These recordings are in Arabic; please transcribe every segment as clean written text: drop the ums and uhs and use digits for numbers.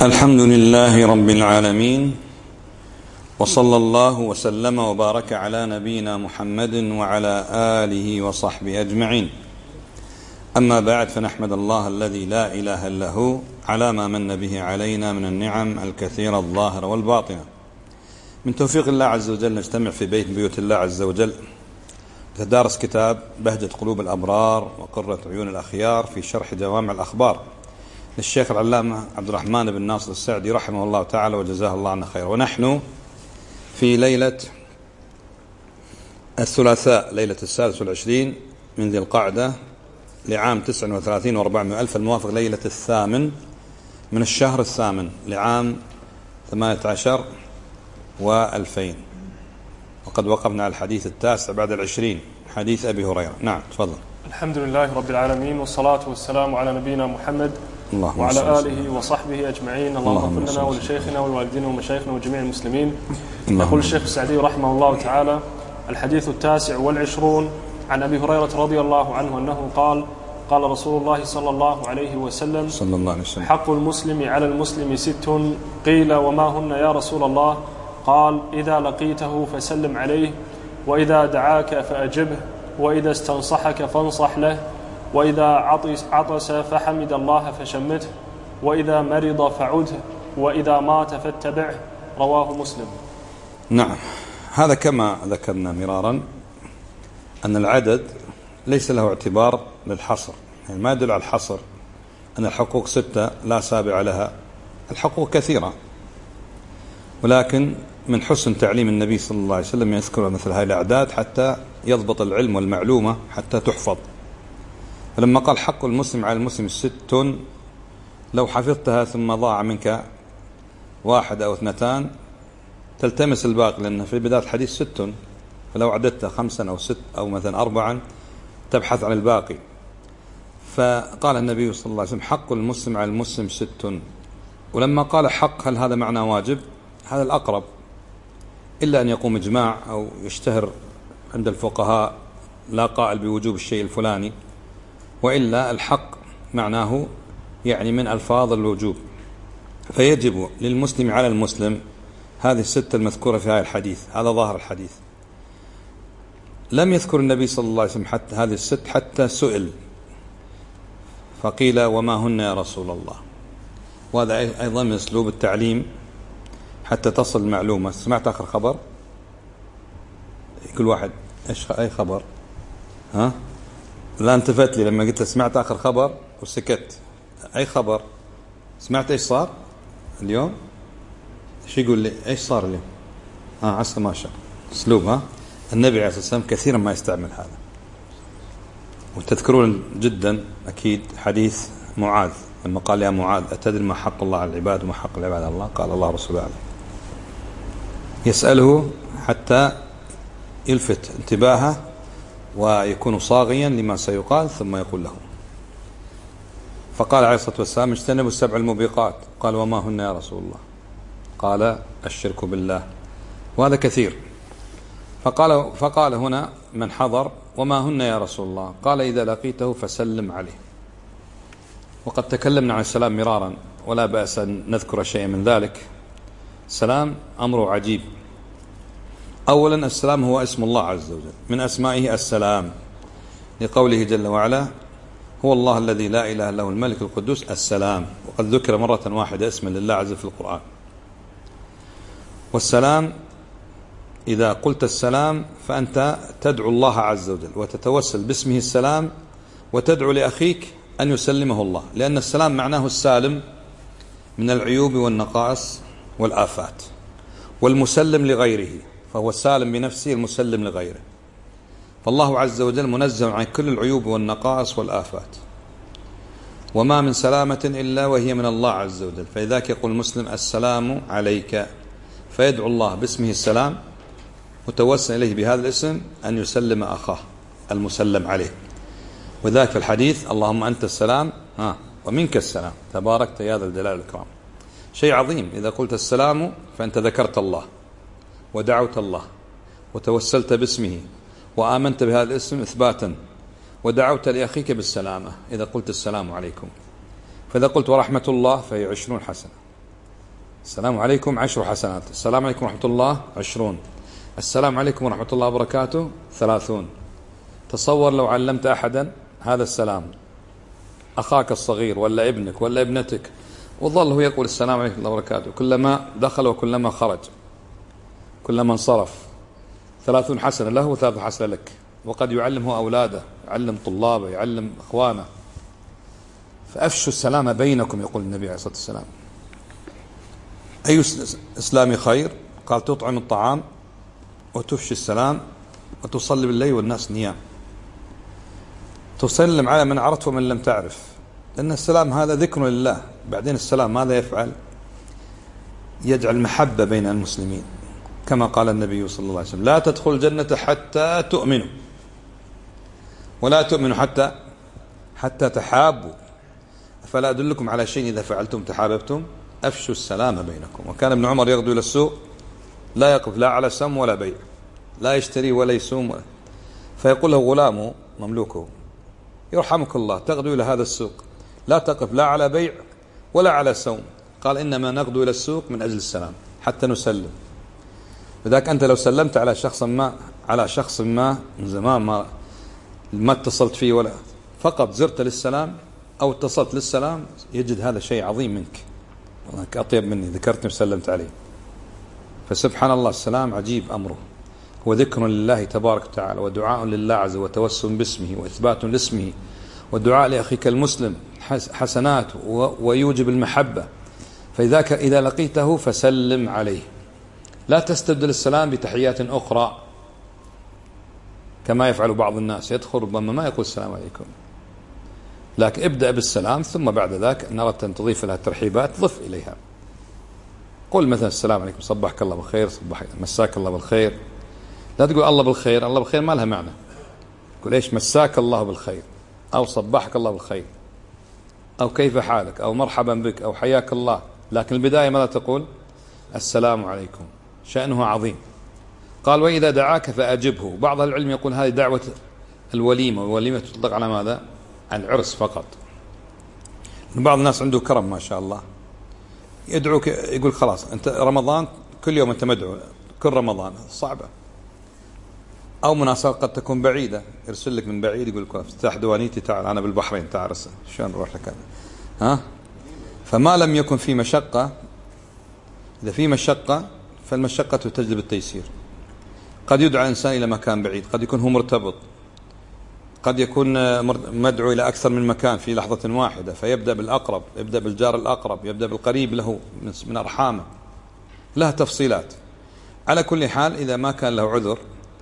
الحمد لله رب العالمين، وصلى الله وسلم وبارك على نبينا محمد وعلى آله وصحبه أجمعين. أما بعد، فنحمد الله الذي لا إله إلا هو على ما من به علينا من النعم الكثيرة الظاهرة والباطنة. من توفيق الله عز وجل نجتمع في بيت من بيوت الله عز وجل لتدارس كتاب بهجة قلوب الأبرار وقرة عيون الأخيار في شرح جوامع الأخبار للشيخ العلامة عبد الرحمن بن ناصر السعدي رحمه الله تعالى وجزاه الله عنا خير. ونحن في ليلة الثلاثاء، ليلة 26 من ذي القعدة لعام 39 و400 ألف، الموافق ليلة 8 من الشهر 8 لعام 18 و2000، وقد وقفنا على الحديث 9 بعد 20، حديث أبي هريرة. نعم، تفضل. الحمد لله رب العالمين، والصلاة والسلام على نبينا محمد وعلى آله وصحبه أجمعين. اللهم اغفر لنا ولشيخنا ولوالدينا ومشايخنا وجميع المسلمين. يقول الشيخ السعدي رحمه الله تعالى: الحديث 29 عن أبي هريرة رضي الله عنه أنه قال: قال رسول الله صلى الله عليه وسلم: حق المسلم على المسلم 6. قيل: وما هن يا رسول الله؟ قال: إذا لقيته فسلم عليه، وإذا دعاك فأجبه، وإذا استنصحك فانصح له، وإذا عطس فحمد الله فشمته، وإذا مرض فعده، وإذا مات فاتبعه. رواه مسلم. نعم، هذا كما ذكرنا مرارا أن العدد ليس له اعتبار للحصر، يعني ما يدل على الحصر أن الحقوق 6 لا سابع لها. الحقوق كثيرة، ولكن من حسن تعليم النبي صلى الله عليه وسلم يذكر مثل هذه الأعداد حتى يضبط العلم والمعلومة حتى تحفظ. فلما قال حق المسلم على المسلم 6، لو حفظتها ثم ضاع منك 1 أو 2 تلتمس الباقي، لأن في بداية الحديث 6، فلو عددت 5 أو 6 أو مثلا 4 تبحث عن الباقي. فقال النبي صلى الله عليه وسلم حق المسلم على المسلم 6. ولما قال حق، هل هذا معنى واجب؟ هذا الأقرب، إلا أن يقوم إجماع أو يشتهر عند الفقهاء لا قائل بوجوب الشيء الفلاني، وإلا الحق معناه يعني من ألفاظ الوجوب. فيجب للمسلم على المسلم هذه 6 المذكورة في هذا الحديث. هذا ظاهر الحديث. لم يذكر النبي صلى الله عليه وسلم حتى هذه 6 حتى سئل فقيل: وما هن يا رسول الله؟ وهذا أيضا من أسلوب التعليم حتى تصل المعلومة. سمعت آخر خبر؟ كل واحد أي خبر؟ ها؟ لا انتفت لي لما قلت سمعت آخر خبر وسكت. أي خبر؟ سمعت إيش صار اليوم؟ إيش يقول لي؟ إيش صار اليوم؟ عسى ما شاء أسلوب. النبي عليه الصلاة والسلام كثيرا ما يستعمل هذا. وتذكرون جدا أكيد حديث معاذ لما قال: يا معاذ، أتدري ما حق الله على العباد وما حق العباد على الله؟ قال: الله ورسوله أعلم. يسأله حتى يلفت انتباهه ويكون صاغيا لما سيقال، ثم يقول له. فقال عليه الصلاة والسلام: اجتنبوا 7 الموبقات. قال: وما هن يا رسول الله؟ قال: الشرك بالله. وهذا كثير. فقال هنا من حضر: وما هن يا رسول الله؟ قال: إذا لقيته فسلم عليه. وقد تكلمنا عن السلام مرارا، ولا بأس أن نذكر شيئا من ذلك. السلام أمره عجيب. أولا، السلام هو اسم الله عز وجل، من أسمائه السلام، لقوله جل وعلا: هو الله الذي لا إله إلا هو الملك القدوس السلام. وقد ذكر مرة واحدة اسما لله عز وجل في القرآن. والسلام، إذا قلت السلام فأنت تدعو الله عز وجل وتتوسل باسمه السلام، وتدعو لأخيك أن يسلمه الله، لأن السلام معناه السالم من العيوب والنقائص والآفات، والمسلم لغيره، فهو السالم بنفسه المسلم لغيره. فالله عز وجل منزه عن كل العيوب والنقائص والآفات، وما من سلامة إلا وهي من الله عز وجل. فلذلك يقول المسلم: السلام عليك، فيدعو الله باسمه السلام متوسل إليه بهذا الاسم أن يسلم أخاه المسلم عليه. وذلك في الحديث: اللهم أنت السلام ومنك السلام تباركت يا ذا الجلال والإكرام. شيء عظيم. إذا قلت السلام فأنت ذكرت الله ودعوت الله وتوسلت باسمه وآمنت بهذا الاسم إثباتا، ودعوت لأخيك بالسلامة إذا قلت السلام عليكم. فإذا قلت ورحمة الله فهي 20 حسنة، السلام عليكم 10 حسنات، السلام عليكم ورحمة الله 20، السلام عليكم ورحمة الله وبركاته 30. تصور لو علمت أحدا هذا السلام، أخاك الصغير ولا ابنك ولا ابنتك، وظل هو يقول السلام عليكم ورحمة الله وبركاته كلما دخل وكلما خرج، كلما انصرف، 30 حسنة له و3 حسنة لك. وقد يعلمه أولاده، يعلم طلابه، يعلم أخوانه. فأفشوا السلام بينكم يقول النبي عليه الصلاة والسلام. أي إسلام خير؟ قال تطعم الطعام وتفشي السلام وتصلي بالليل والناس نيام، تسلم على من عرفت ومن لم تعرف، لأن السلام هذا ذكر لله. بعدين السلام ماذا يفعل؟ يجعل محبة بين المسلمين، كما قال النبي صلى الله عليه وسلم لا تدخل الجنة حتى تؤمنوا، ولا تؤمنوا حتى تحابوا، فلا أدلكم على شيء إذا فعلتم تحاببتم، أفشوا السلام بينكم. وكان ابن عمر يغدو إلى السوق لا يقف لا على سم ولا بيع، لا يشتري ولا يسوم فيقول له غلامه مملوكه يرحمك الله تغدو إلى هذا السوق لا تقف لا على بيع ولا على سوم، قال إنما نغدو إلى السوق من أجل السلام حتى نسلم. لذلك أنت لو سلمت على شخص ما من زمان ما اتصلت فيه ولا فقط زرت للسلام أو اتصلت للسلام، يجد هذا شيء عظيم منك، أطيب مني ذكرتني وسلمت عليه. فسبحان الله السلام عجيب أمره، هو ذكر لله تبارك وتعالى، ودعاء لله عز وجل، وتوسل باسمه وإثبات لاسمه، والدعاء لأخيك المسلم حسنات ويوجب المحبة. فإذا إذا لقيته فسلم عليه، لا تستبدل السلام بتحيات أخرى كما يفعل بعض الناس، يدخل ربما ما يقول السلام عليكم، لكن ابدأ بالسلام ثم بعد ذاك إن أردت أن تضيف لها الترحيبات ضف إليها. قل مثلا السلام عليكم، صبحك الله بالخير، مساك الله بالخير. لا تقول الله بالخير، الله بالخير ما لها معنى. قل إيش مساك الله بالخير، أو صبحك الله بالخير، أو كيف حالك، أو مرحبا بك، أو حياك الله. لكن البداية ماذا تقول؟ السلام عليكم، شأنه عظيم. قال وإذا دعاك فأجبه. بعض العلم يقول هذه دعوة الوليمة، والوليمة تطلق على ماذا؟ على العرس فقط. بعض الناس عنده كرم ما شاء الله، يدعوك يقول خلاص أنت رمضان كل يوم أنت مدعو، كل رمضان صعبة، أو مناسبة قد تكون بعيدة، يرسل لك من بعيد يقول لك افتح دوانيتي تعال أنا بالبحرين تعال رسل شلون نروح لك ها. فما لم يكن في مشقة، إذا في مشقة فالمشقة تجلب التيسير. قد يدعى الإنسان إلى مكان بعيد، قد يكون هو مرتبط، قد يكون مدعو إلى أكثر من مكان في لحظة واحدة، فيبدأ بالأقرب، يبدأ بالجار الأقرب، يبدأ بالقريب له من أرحامه، لها تفصيلات. على كل حال إذا ما كان له عذر،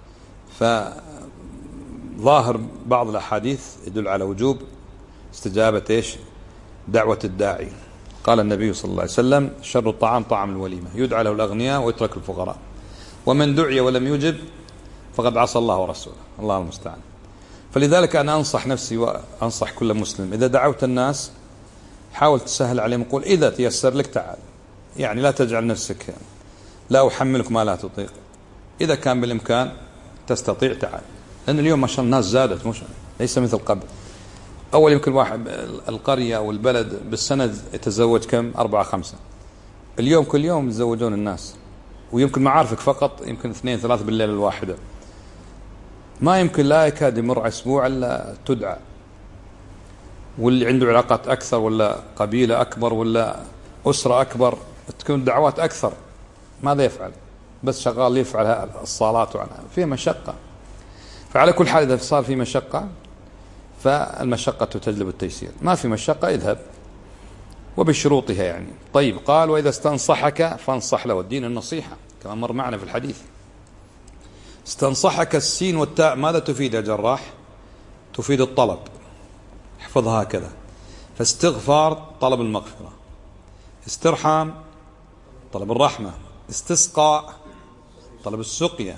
فظاهر بعض الأحاديث يدل على وجوب استجابة إيش؟ دعوة الداعي. قال النبي صلى الله عليه وسلم شر الطعام طعام الوليمة، يدعى له الأغنياء ويترك الفقراء، ومن دعي ولم يجب فقد عصى الله ورسوله، الله المستعان. فلذلك أنا أنصح نفسي وأنصح كل مسلم، إذا دعوت الناس حاول تسهل عليهم، قول إذا تيسر لك تعال، يعني لا تجعل نفسك لا أحملك ما لا تطيق، إذا كان بالإمكان تستطيع تعال. لأن اليوم ما شاء الله الناس زادت، مش ليس مثل قبل. أول يمكن واحد القرية أو البلد بالسنة يتزوج كم 4-5، اليوم كل يوم يتزوجون الناس، ويمكن معارفك فقط يمكن 2-3 بالليلة الواحدة، ما يمكن لا يكاد يمر أسبوع إلا تدعى. واللي عنده علاقات أكثر ولا قبيلة أكبر ولا أسرة أكبر تكون دعوات أكثر، ماذا يفعل؟ بس شغال يفعل الصلاة عنها، فيها مشقة. فعلى كل حال إذا صار في مشقة فالمشقة تجلب التيسير، ما في مشقة اذهب وبشروطها يعني. طيب قال وإذا استنصحك فانصح له، الدين النصيحة كما مر معنا في الحديث. استنصحك السين والتاء ماذا تفيد يا جراح؟ تفيد الطلب، احفظها هكذا. فاستغفار طلب المغفرة، استرحام طلب الرحمة، استسقاء طلب السقيا،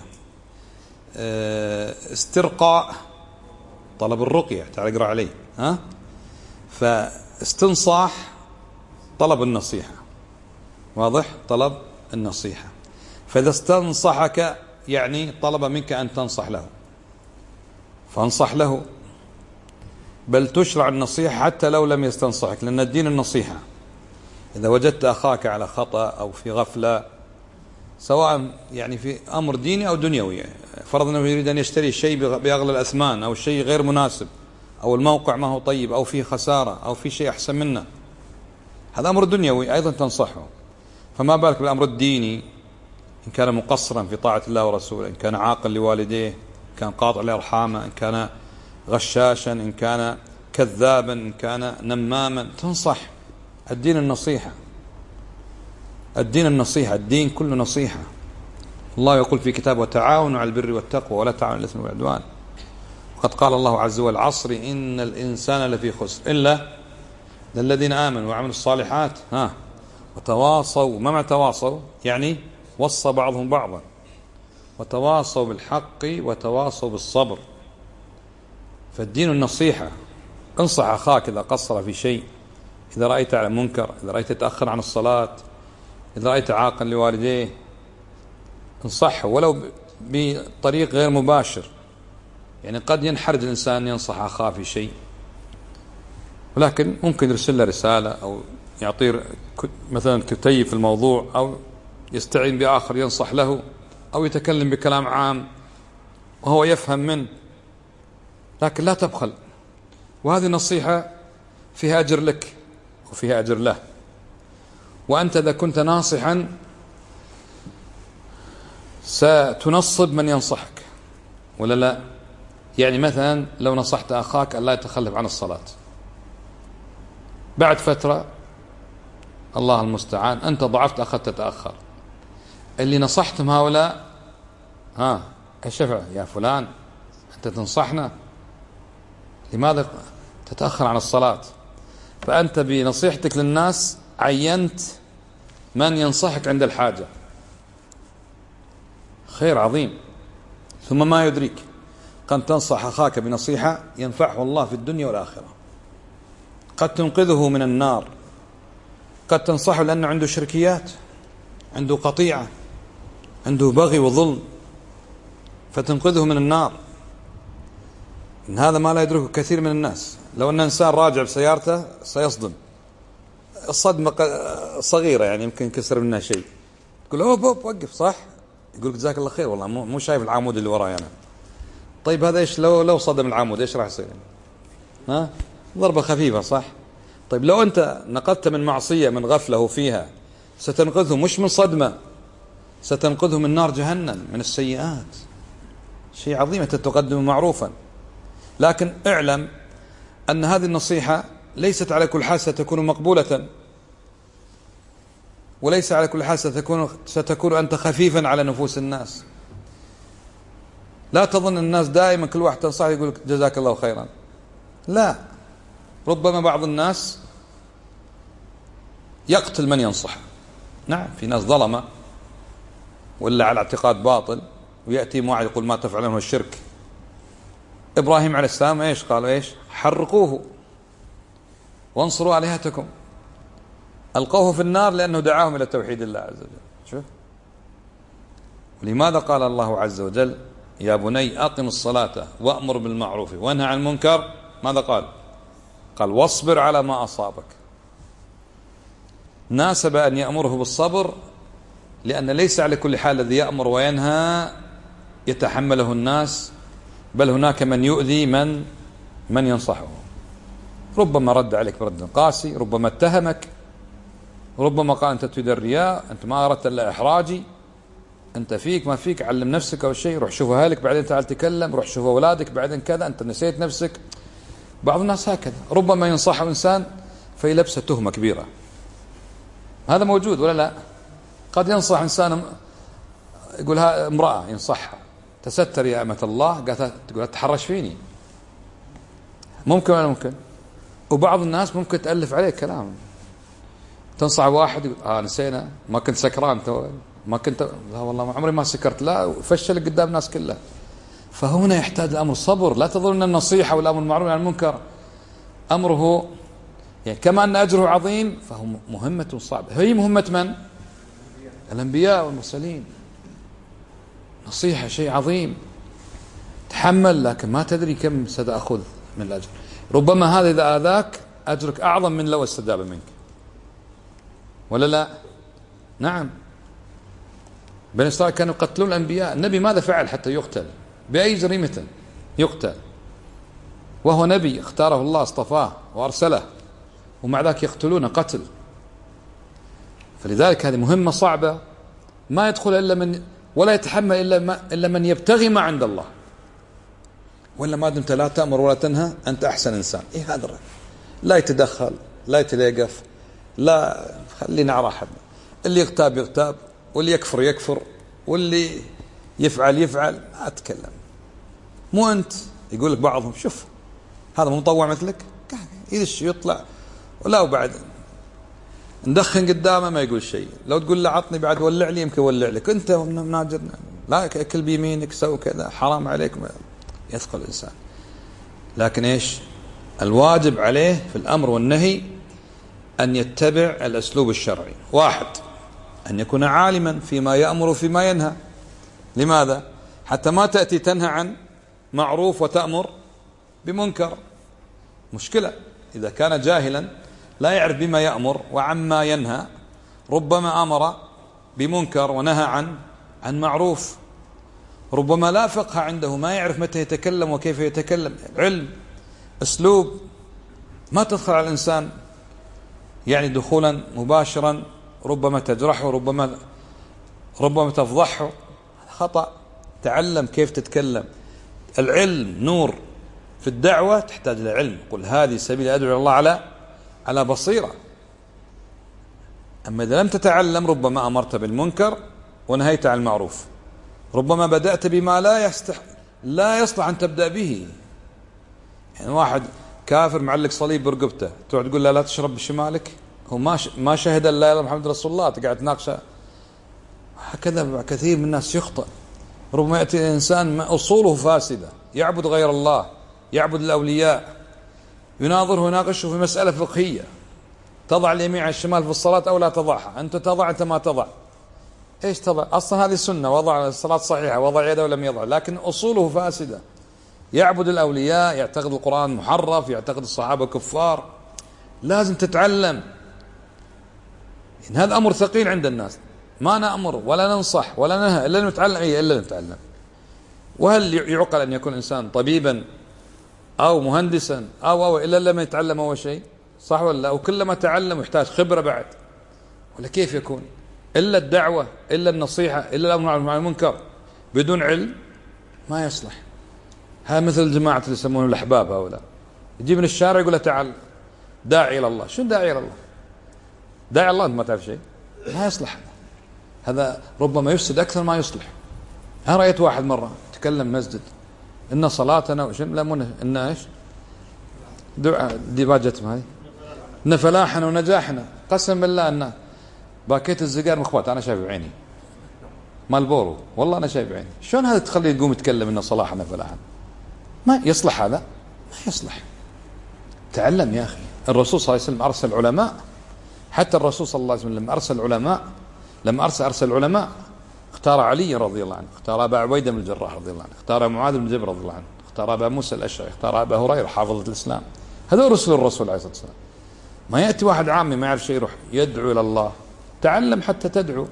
استرقاء طلب الرقية، تعال اقرأ عليه ها. فاستنصاح طلب النصيحة، واضح؟ طلب النصيحة. فإذا استنصحك يعني طلب منك أن تنصح له، فانصح له، بل تشرع النصيحة حتى لو لم يستنصحك، لأن الدين النصيحة. إذا وجدت أخاك على خطأ أو في غفلة، سواء يعني في أمر ديني أو دنيوي، فرض أنه يريد أن يشتري شيء بأغلى الأثمان، أو شيء غير مناسب، أو الموقع ما هو طيب، أو فيه خسارة، أو في شيء أحسن منه، هذا أمر دنيوي أيضا تنصحه. فما بالك بالأمر الديني، إن كان مقصرا في طاعة الله ورسوله، إن كان عاقل لوالديه، إن كان قاطع لأرحامه، إن كان غشاشا، إن كان كذابا، إن كان نماما، تنصح. الدين النصيحة، الدين النصيحة، الدين كله نصيحة. الله يقول في كتابه: وتعاونوا على البر والتقوى ولا تعاونوا على الإثم والعدوان. وقد قال الله عز وجل: العصر إن الإنسان لفي خسر إلا الذين آمنوا وعملوا الصالحات وتواصوا. ما معنى تواصوا؟ يعني وصى بعضهم بعضا، وتواصوا بالحق وتواصوا بالصبر. فالدين النصيحة. انصح أخاك إذا قصر في شيء، إذا رأيت على منكر، إذا رأيت يتأخر عن الصلاة، إذا رأيت عاقا لوالديه، انصحه ولو بطريق غير مباشر. يعني قد ينحرج الإنسان ينصح أخاه في شيء، ولكن ممكن يرسل له رسالة، أو يعطيه مثلا كتيب في الموضوع، أو يستعين بآخر ينصح له، أو يتكلم بكلام عام وهو يفهم منه، لكن لا تبخل. وهذه النصيحة فيها أجر لك وفيها أجر له. وأنت إذا كنت ناصحا ستنصب من ينصحك، ولا لا؟ يعني مثلا لو نصحت أخاك أن لا يتخلف عن الصلاة، بعد فترة الله المستعان أنت ضعفت، أخذت تتأخر، اللي نصحتم هؤلاء الشفع: يا فلان أنت تنصحنا، لماذا تتأخر عن الصلاة؟ فأنت بنصيحتك للناس عينت من ينصحك عند الحاجة. خير عظيم. ثم ما يدريك، قد تنصح أخاك بنصيحة ينفعه الله في الدنيا والآخرة، قد تنقذه من النار، قد تنصحه لأنه عنده شركيات، عنده قطيعة، عنده بغي وظلم، فتنقذه من النار. إن هذا ما لا يدركه كثير من الناس. لو أن إنسان راجع بسيارته سيصدم الصدمة صغيرة، يعني يمكن كسر منها شيء، تقول له وقف، صح؟ يقول لك جزاك الله خير، والله مو شايف العمود اللي وراي أنا. طيب هذا إيش لو صدم العمود إيش راح يصير؟ ضربة خفيفة، صح؟ طيب لو أنت نقذت من معصية، من غفلة فيها، ستنقذه مش من صدمة، ستنقذه من نار جهنم، من السيئات. شيء عظيم أنت تقدم معروفا. لكن اعلم أن هذه النصيحة ليست على كل حال ستكون مقبولة، وليس على كل حال ستكون أنت خفيفا على نفوس الناس. لا تظن الناس دائما كل واحد تنصح يقول لك جزاك الله خيرا، لا. ربما بعض الناس يقتل من ينصح. نعم، في ناس ظلمة ولا على اعتقاد باطل، ويأتي واحد يقول ما تفعلونه الشرك. إبراهيم عليه السلام إيش قالوا؟ إيش؟ حرقوه وانصروا آلهتكم. ألقوه في النار لأنه دعاهم إلى توحيد الله عز وجل. شوف، ولماذا قال الله عز وجل: يا بني أقم الصلاة وأمر بالمعروف وانهى عن المنكر؟ ماذا قال؟ قال: واصبر على ما أصابك. ناسب أن يأمره بالصبر، لأن ليس على كل حال الذي يأمر وينهى يتحمله الناس، بل هناك من يؤذي من ينصحه. ربما رد عليك برد قاسي، ربما اتهمك، ربما قال أنت تريد الرياء، أنت ما أردت إلا إحراجي، أنت فيك ما فيك، علم نفسك أو شيء، روح شوف أهلك بعدين تعال تكلم، روح شوف أولادك بعدين كذا، أنت نسيت نفسك. بعض الناس هكذا، ربما ينصحه إنسان فيلبسه تهمة كبيرة. هذا موجود ولا لا؟ قد ينصح إنسان، يقول ها امرأة ينصحها: تستر يا أمة الله، قالت تقول تحرش فيني. ممكن ولا ممكن؟ وبعض الناس ممكن تألف عليه كلام. تنصح واحد يقول نسينا، ما كنت سكران، ما كنت، لا والله ما عمري ما سكرت، لا، فشل قدام الناس كلها. فهنا يحتاج الأمر صبر. لا تظن أن النصيحة والأمر بالمعروف عن المنكر أمره يعني كما أن أجره عظيم، فهو مهمة صعبة. هي مهمة من؟ الأنبياء والمرسلين. نصيحة شيء عظيم، تحمل، لكن ما تدري كم ستأخذ من الأجر. ربما هذا إذا آذاك أجرك أعظم من لو استجاب منك. ولا لا؟ نعم. بني إسرائيل كانوا يقتلون الأنبياء، النبي ماذا فعل حتى يقتل؟ بأي جريمة يقتل؟ وهو نبي اختاره الله اصطفاه وأرسله، ومع ذلك يقتلون قتل. فلذلك هذه مهمة صعبة ما يدخل إلا من، ولا يتحمل إلا من يبتغي ما عند الله. ولا ما دمت لا تأمر ولا تنهى أنت أحسن إنسان. إيه هذا؟ لا يتدخل، لا يتلقف، لا، خلينا على راحتنا. اللي يغتاب يغتاب، واللي يكفر يكفر، واللي يفعل يفعل، ما أتكلم. مو أنت يقول لك بعضهم شوف هذا مو مطوع مثلك، يدش يطلع ولا، وبعد ندخن قدامه ما يقول شيء. لو تقول له عطني بعد ولع لي يمكن ولع لك. أنت مناجرنا، لا أكل بيمينك، سوي كذا، حرام عليك. يثقل الإنسان. لكن إيش الواجب عليه في الأمر والنهي؟ أن يتبع الأسلوب الشرعي. واحد، أن يكون عالما فيما يأمر وفيما ينهى. لماذا؟ حتى ما تأتي تنهى عن معروف وتأمر بمنكر. مشكلة إذا كان جاهلا لا يعرف بما يأمر وعما ينهى، ربما أمر بمنكر ونهى عن معروف. ربما لا فقه عنده، ما يعرف متى يتكلم وكيف يتكلم. علم، أسلوب، ما تدخل على الإنسان يعني دخولا مباشرا، ربما تجرحه، ربما تفضحه. خطأ. تعلم كيف تتكلم. العلم نور. في الدعوة تحتاج إلى علم. قل هذه سبيل أدعو إلى الله على بصيرة. أما إذا لم تتعلم ربما أمرت بالمنكر ونهيت عن المعروف. ربما بدأت بما لا يصلح أن تبدأ به. يعني واحد كافر معلق صليب برقبته، تقعد تقول له لا تشرب بشمالك، هو ما شهد أن لا إله إلا محمد رسول الله، تقعد تناقشه. هكذا كثير من الناس يخطئ. ربما يأتي إنسان أصوله فاسدة، يعبد غير الله، يعبد الأولياء، يناظره ويناقشه في مسألة فقهية، تضع اليمين على الشمال في الصلاة أو لا تضعها، أنت تضع أنت ما تضع. إيش تضع؟ أصلا هذه السنة، وضع الصلاة صحيحة، وضع يده ولم يضع، لكن أصوله فاسدة. يعبد الأولياء، يعتقد القرآن محرف، يعتقد الصحابة كفار. لازم تتعلم. إن هذا أمر ثقيل عند الناس، ما نأمر ولا ننصح ولا ننهى إلا نتعلم. إلا نتعلم. وهل يعقل أن يكون إنسان طبيبا أو مهندسا أو إلا لما يتعلم أول شيء؟ صح ولا لا؟ وكلما تعلم يحتاج خبرة بعد. ولا كيف يكون؟ إلا الدعوة، إلا النصيحة، إلا الأمر عن المنكر بدون علم ما يصلح. ها مثل جماعة اللي يسمونه الأحباب، هؤلاء يجي من الشارع يقول له تعال داعي إلى الله. شو داعي إلى الله؟ داعي الله أنت ما تعرف شيء، ما يصلح. هذا ربما يفسد أكثر ما يصلح. أنا رأيت واحد مرة تكلم مسجد إن صلاتنا إن إيش دعاء ديباجتهم هذه، إن فلاحنا ونجاحنا. قسم بالله أن باكيت الزقار مخبات أنا شايف بعيني، مالبورو والله أنا شايف بعيني. شلون هذا تخليه يقوم يتكلم إن صلاحنا فلاحنا؟ ما يصلح هذا، ما يصلح. تعلم يا أخي. الرسول صلى الله عليه وسلم أرسل علماء. حتى الرسول صلى الله عليه وسلم لما أرسل علماء اختار علي رضي الله عنه، اختار أبا عبيدة بن الجراح رضي الله عنه، اختار معاذ بن جبل رضي الله عنه، اختار أبا موسى الأشعري، اختار أبا هريرة حافظة الإسلام. هذول رسل الرسول عليه الصلاة والسلام. ما يأتي واحد عامي ما يعرف شيء يروح يدعو إلى الله. تعلم حتى تدعو.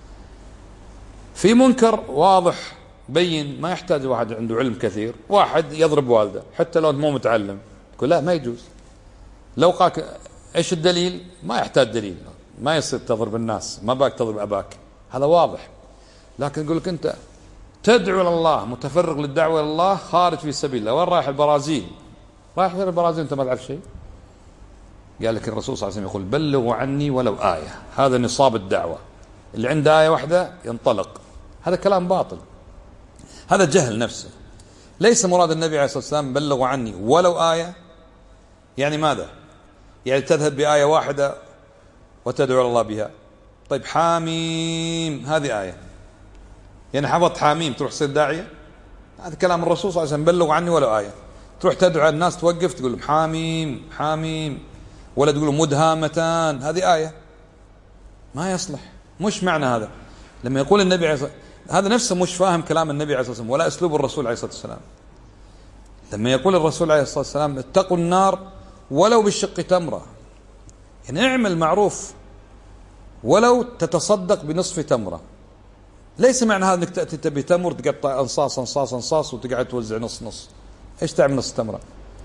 في منكر واضح بين ما يحتاج واحد عنده علم كثير. واحد يضرب والده حتى لو مو متعلم، تقول لا ما يجوز. لو قاك ايش الدليل؟ ما يحتاج دليل. ما يصير تضرب الناس، ما باك تضرب أباك، هذا واضح. لكن يقول لك أنت تدعو إلى الله، متفرغ للدعوة إلى الله، خارج في سبيل الله. وين رايح؟ البرازيل. رايح في البرازيل أنت ما تعرف شيء. قال لك الرسول صلى الله عليه وسلم يقول بلغوا عني ولو آية. هذا نصاب الدعوة. اللي عنده آية واحدة ينطلق. هذا كلام باطل، هذا جهل نفسه. ليس مراد النبي عليه الصلاة والسلام بلغوا عني ولو آية. يعني ماذا؟ يعني تذهب بآية واحدة وتدعو الله بها. طيب حاميم هذه آية، يعني حفظت حاميم تروح تصير داعية؟ هذا كلام الرسول صلى الله عليه وسلم بلغوا عني ولو آية. تروح تدعو الناس، توقف تقول لهم حاميم حاميم، ولا تقول مدهامتان، هذه آية. ما يصلح. مش معنى هذا. لما يقول النبي عليه الصلاة والسلام، هذا نفسه مش فاهم كلام النبي عليه الصلاة والسلام ولا أسلوب الرسول عليه الصلاة والسلام. لما يقول الرسول عليه الصلاة والسلام اتقوا النار ولو بالشق تمرة، يعني اعمل معروف ولو تتصدق بنصف تمرة. ليس معنى هذا انك تأتي تبي تمر تقطع انصاص انصاص انصاص وتقعد توزع نص نص. ايش تعمل نص تمرة؟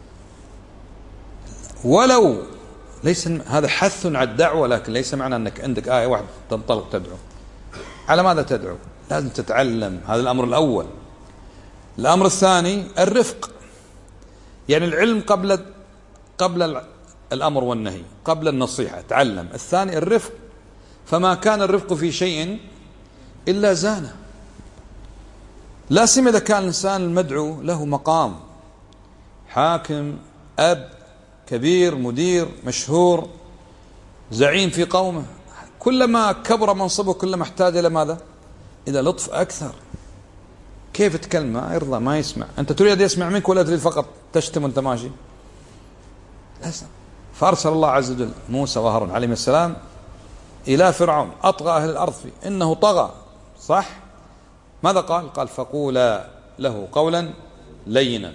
ولو ليس هذا حث على الدعوة، لكن ليس معنى انك عندك آية واحدة تنطلق تدعو. على ماذا تدعو؟ لازم تتعلم. هذا الأمر الأول. الأمر الثاني الرفق، يعني العلم قبل الأمر والنهي، قبل النصيحة تعلم. الثاني الرفق، فما كان الرفق في شيء إلا زانه. لا سيما إذا كان الإنسان المدعو له مقام، حاكم، أب كبير، مدير مشهور، زعيم في قومه، كلما كبر منصبه كلما احتاج إلى ماذا؟ إلى لطف أكثر. كيف تكلم؟ ما يرضى، ما يسمع. أنت تريد يسمع منك ولا تريد فقط تشتم وأنت ماشي؟ لا. فأرسل الله عز وجل موسى وهارون عليهم السلام إلى فرعون أطغى أهل الأرض فيه، إنه طغى، صح؟ ماذا قال؟ قال فقولا له قولا لينا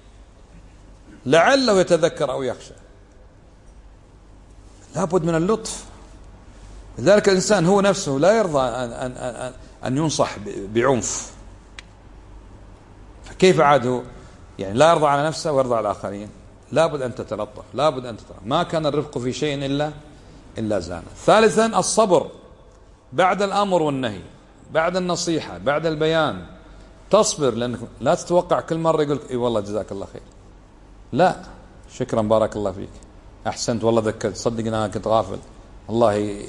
لعله يتذكر أو يخشى. لابد من اللطف. لذلك الإنسان هو نفسه لا يرضى أن ينصح بعنف، فكيف عاده؟ يعني لا يرضى على نفسه ويرضى على الآخرين. لابد أن تتلطف، لابد أن تتلطف. ما كان الرفق في شيء إلا زانه. ثالثا الصبر بعد الأمر والنهي، بعد النصيحة، بعد البيان. تصبر، لأنك لا تتوقع كل مرة يقولك اي والله جزاك الله خير. لا، شكرا بارك الله فيك، أحسنت والله ذكرت، صدقني أنا كنت غافل، الله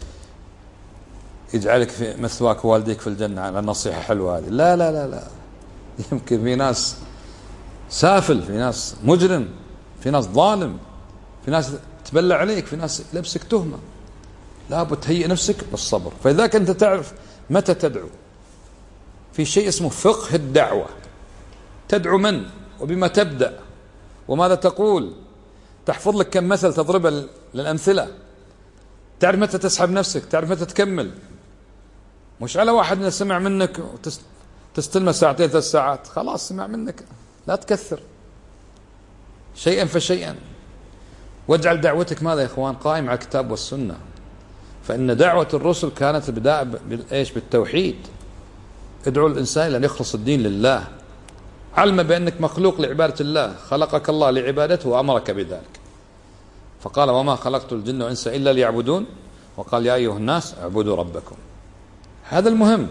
يجعلك في مثواك والديك في الجنة على النصيحة حلوة هذه. لا لا لا لا، يمكن في ناس سافل، في ناس مجرم، في ناس ظالم، في ناس تبلع عليك، في ناس لبسك تهمة. لابد تهيئ نفسك بالصبر. فإذا أنت تعرف متى تدعو، في شيء اسمه فقه الدعوة. تدعو من وبما تبدأ وماذا تقول. تحفظ لك كم مثل تضربه للأمثلة. تعرف متى تسحب نفسك، تعرف متى تكمل. مش على واحد سمع منك تستلمه ساعتين 3 ساعات خلاص سمع منك، لا تكثر، شيئا فشيئا. واجعل دعوتك ماذا يا إخوان؟ قائم على الكتاب والسنة. فإن دعوة الرسل كانت بداية بالتوحيد. ادعو الإنسان إلى أن يخلص الدين لله، علم بأنك مخلوق لعبادة الله، خلقك الله لعبادته وأمرك بذلك. فقال وما خلقت الجن والإنس إلا ليعبدون، وقال يا أيها الناس اعبدوا ربكم. هذا المهم.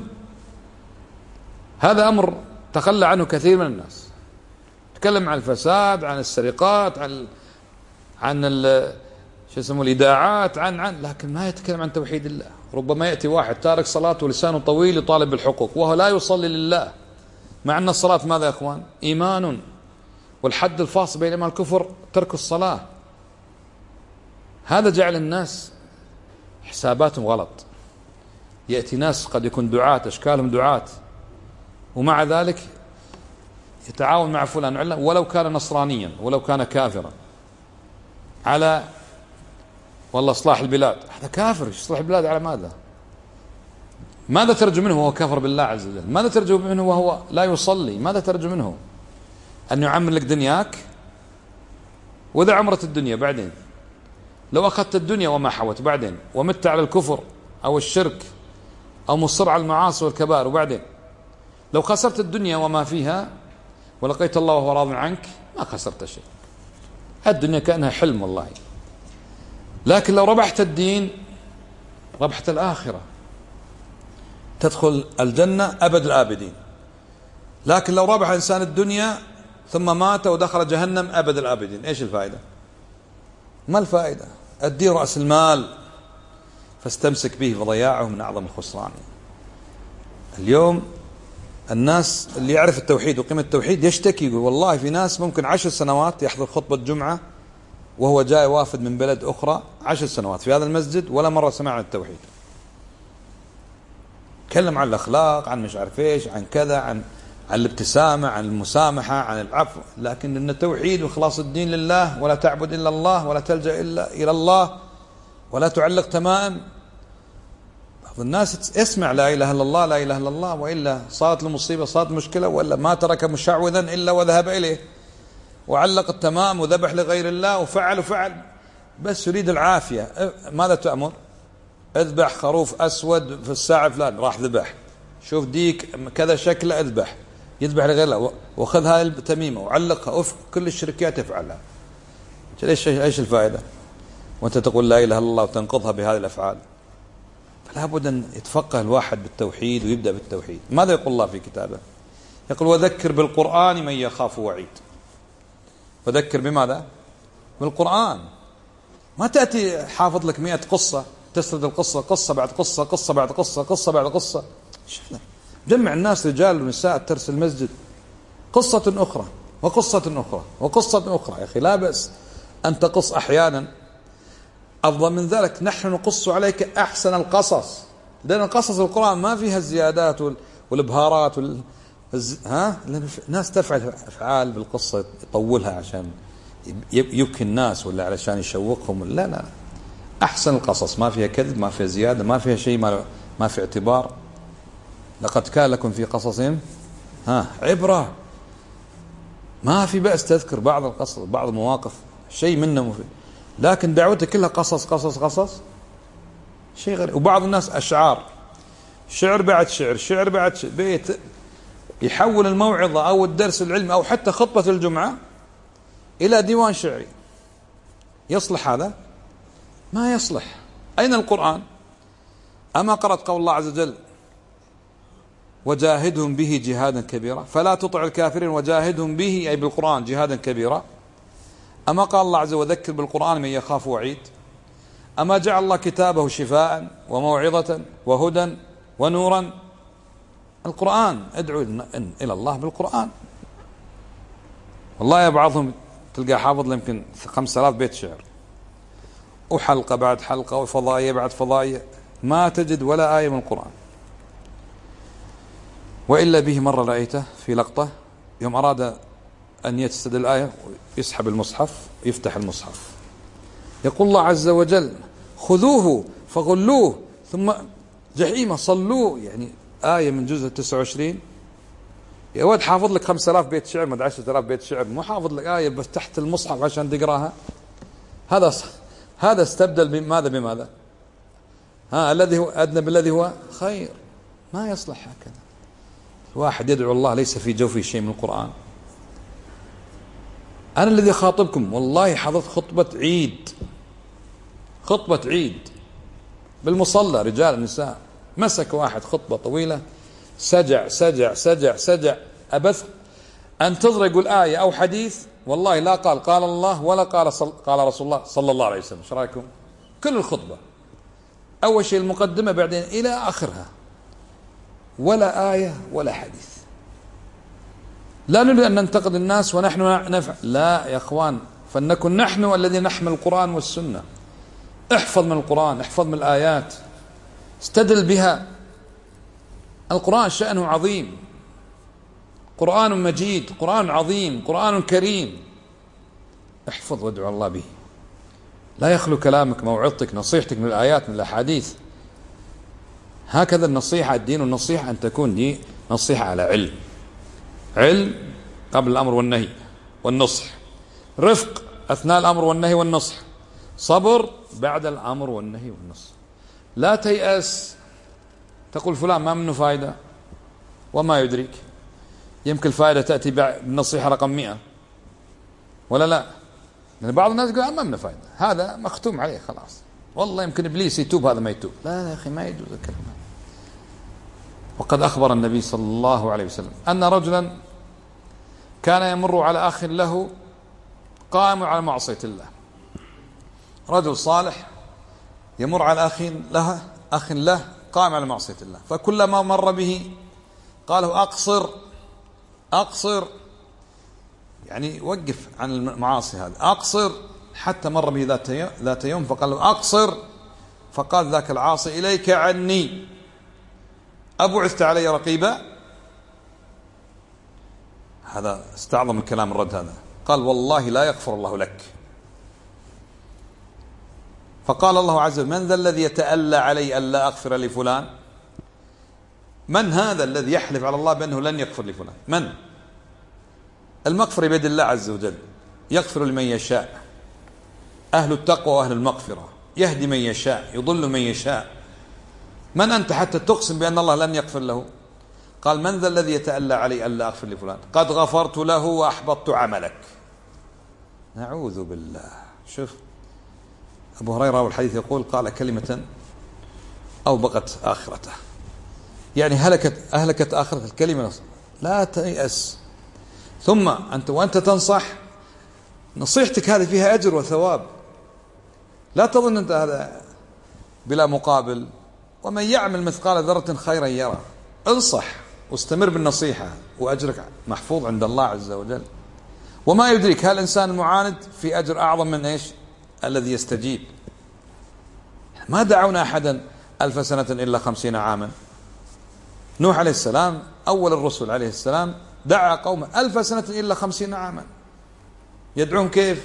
هذا أمر تخلى عنه كثير من الناس. تكلم عن الفساد، عن السرقات، عن شو يسموه الإيداعات، لكن ما يتكلم عن توحيد الله. ربما يأتي واحد تارك صلاته ولسانه طويل يطالب بالحقوق وهو لا يصلي لله، مع أن الصلاة ماذا يا أخوان؟ إيمان، والحد الفاصل بين إيمان الكفر ترك الصلاة. هذا جعل الناس حساباتهم غلط. يأتي ناس قد يكون دعاة، أشكالهم دعاة، ومع ذلك يتعاون مع فلان ولو كان نصرانيا ولو كان كافرا على والله إصلاح البلاد. هذا كافر. إصلاح البلاد على ماذا؟ ماذا ترجو منه وهو كافر بالله عز وجل؟ ماذا ترجو منه وهو لا يصلي؟ ماذا ترجو منه؟ أن يعمر لك دنياك؟ وإذا عمرت الدنيا بعدين، لو أخذت الدنيا وما حوت بعدين، ومت على الكفر أو الشرك أو مصر على المعاصي والكبائر، وبعدين لو خسرت الدنيا وما فيها ولقيت الله وهو راض عنك، ما خسرت شيء. الدنيا كأنها حلم والله. لكن لو ربحت الدين ربحت الآخرة، تدخل الجنة أبد الآبدين. لكن لو ربح إنسان الدنيا ثم مات ودخل جهنم أبد الآبدين، إيش الفائدة؟ ما الفائدة؟ الدين رأس المال، فاستمسك به فضياعه من أعظم الخسران. اليوم الناس اللي يعرف التوحيد وقيمة التوحيد يشتكي، يقول والله في ناس ممكن 10 سنوات يحضر خطبة جمعة وهو جاي وافد من بلد أخرى، 10 سنوات في هذا المسجد ولا مرة سمع عن التوحيد. تكلم عن الأخلاق، عن مش عارف إيش، عن كذا، عن الابتسامة، عن المسامحة، عن العفو، لكن إن التوحيد وإخلاص الدين لله، ولا تعبد إلا الله، ولا تلجأ إلا إلى الله، ولا تعلق تمائم. بعض الناس يسمع لا إله إلا الله لا إله إلا الله، وإلا صارت المصيبة، صارت مشكلة، وإلا ما ترك مشعوذا إلا وذهب إليه، وعلق التمام وذبح لغير الله وفعل، بس يريد العافية. ماذا تأمر؟ اذبح خروف أسود في الساعة فلان، راح ذبح. شوف ديك كذا شكله، اذبح. يذبح لغيره، وخذ هاي التميمة وعلقها. كل الشركات تفعلها. ايش الفائدة وانت تقول لا اله الا الله وتنقضها بهذه الافعال؟ فلا بد ان يتفقه الواحد بالتوحيد ويبدا بالتوحيد. ماذا يقول الله في كتابه؟ يقول وذكر بالقرآن من يخاف وعيد. وذكر بماذا؟ بالقرآن. ما تأتي حافظ لك 100 قصة تسرد القصة قصة بعد قصة، قصة بعد قصة، قصة بعد قصة. جمع الناس رجال ونساء ترس المسجد، قصة أخرى وقصة أخرى وقصة أخرى. يا أخي لا بأس أن تقص أحيانا. أفضل من ذلك نحن نقص عليك أحسن القصص، لأن قصص القرآن ما فيها الزيادات والإبهارات الناس تفعل أفعال بالقصة يطولها عشان يبكي الناس ولا علشان يشوقهم. لا لا، أحسن القصص ما فيها كذب، ما فيها زيادة، ما فيها شيء، ما في اعتبار. لقد كان لكم في قصصهم عبرة. ما في بأس تذكر بعض القصص، بعض المواقف، شيء منه مفيد. لكن دعوته كلها قصص قصص قصص، شيء غريب. وبعض الناس أشعار، شعر بعد شعر، شعر بعد شعر، بيت يحول الموعظة أو الدرس العلمي أو حتى خطبة الجمعة إلى ديوان شعري. يصلح هذا؟ ما يصلح. أين القرآن؟ أما قرأت قول الله عز وجل وجاهدهم به جهادا كبيرا، فلا تطع الكافرين وجاهدهم به أي بالقرآن جهادا كبيرا. أما قال الله عز وجل وذكر بالقرآن من يخاف وعيد. أما جعل الله كتابه شفاء وموعظة وهدى ونورا. القرآن ادعو إلى الله بالقرآن. والله يا بعضهم تلقى حافظ يمكن 5000 بيت شعر، وحلقة بعد حلقة وفضائية بعد فضائية، ما تجد ولا آية من القرآن. وإلا به مرة رأيته في لقطة يوم أراد أن يتسد الآية يسحب المصحف، يفتح المصحف، يقول الله عز وجل خذوه فغلوه ثم جحيم صلوه. يعني آية من جزء 29. يا ولد حافظ لك 5000 بيت شعر، ما 10000 بيت شعر، مو حافظ لك آية بس تحت المصحف عشان تقراها. هذا استبدل بماذا؟ الذي هو أدنى بالذي هو خير. ما يصلح هكذا. الواحد يدعو الله ليس في جوفه شيء من القرآن. أنا الذي خاطبكم والله حضرت خطبة عيد بالمصلى، رجال نساء، مسك واحد خطبة طويلة، سجع أبث أنتظر يقول آية أو حديث، والله لا قال الله ولا قال رسول الله صلى الله عليه وسلم. ايش رايكم؟ كل الخطبة أول شيء المقدمة بعدين إلى آخرها، ولا آية ولا حديث. لا نريد أن ننتقد الناس ونحن نفعل، لا يا أخوان، فلنكن نحن الذين نحمل القرآن والسنة. احفظ من القرآن، احفظ من الآيات، استدل بها. القرآن شأنه عظيم، قرآن مجيد، قرآن عظيم، قرآن كريم. احفظ وادعو الله به. لا يخلو كلامك، موعظتك، نصيحتك من الآيات من الأحاديث. هكذا النصيحة، الدين النصيحة أن تكون دي نصيحة على علم قبل الأمر والنهي والنصح، رفق أثناء الأمر والنهي والنصح، صبر بعد الأمر والنهي والنصح. لا تيأس تقول فلان ما منه فائدة، وما يدريك يمكن الفائدة تأتي بالنصيحة رقم 100 ولا لا. يعني بعض الناس يقول ما منه فائدة، هذا مختوم عليه خلاص، والله يمكن إبليس يتوب هذا ما يتوب. لا يا أخي ما يجوز الكلام. وقد أخبر النبي صلى الله عليه وسلم أن رجلا كان يمر على أخ له قائم على معصية الله. رجل صالح يمر على أخ له قائم على معصية الله، فكلما مر به قال له أقصر، يعني وقف عن المعاصي هذه، أقصر. حتى مر به ذات يوم فقال له أقصر، فقال ذاك العاصي إليك عني، أبعثت علي رقيبا؟ هذا استعظم الكلام الرد هذا. قال والله لا يغفر الله لك. فقال الله عز وجل من ذا الذي يتألى علي ألا أغفر لفلان؟ من هذا الذي يحلف على الله بأنه لن يغفر لفلان؟ من؟ المغفرة بيد الله عز وجل، يغفر لمن يشاء، أهل التقوى وأهل المغفرة، يهدي من يشاء، يضل من يشاء، من أنت حتى تقسم بأن الله لن يغفر له؟ قال من ذا الذي يتألى علي ألا أغفر لفلان؟ قد غفرت له وأحبطت عملك. نعوذ بالله. شوف أبو هريرة والحديث يقول قال كلمة أوبقت آخرته، يعني أهلكت آخرة الكلمة. لا تيأس. ثم أنت وأنت تنصح، نصيحتك هذه فيها أجر وثواب، لا تظن أنت هذا بلا مقابل. ومن يعمل مثقال ذرة خيرا يرى. انصح واستمر بالنصيحة وأجرك محفوظ عند الله عز وجل. وما يدريك هالإنسان المعاند في أجر أعظم من إيش؟ الذي يستجيب. ما دعونا أحدا 1000 سنة إلا 50 عاما. نوح عليه السلام أول الرسل عليه السلام دعا قومه 1000 سنة إلا 50 عاما. يدعوهم كيف؟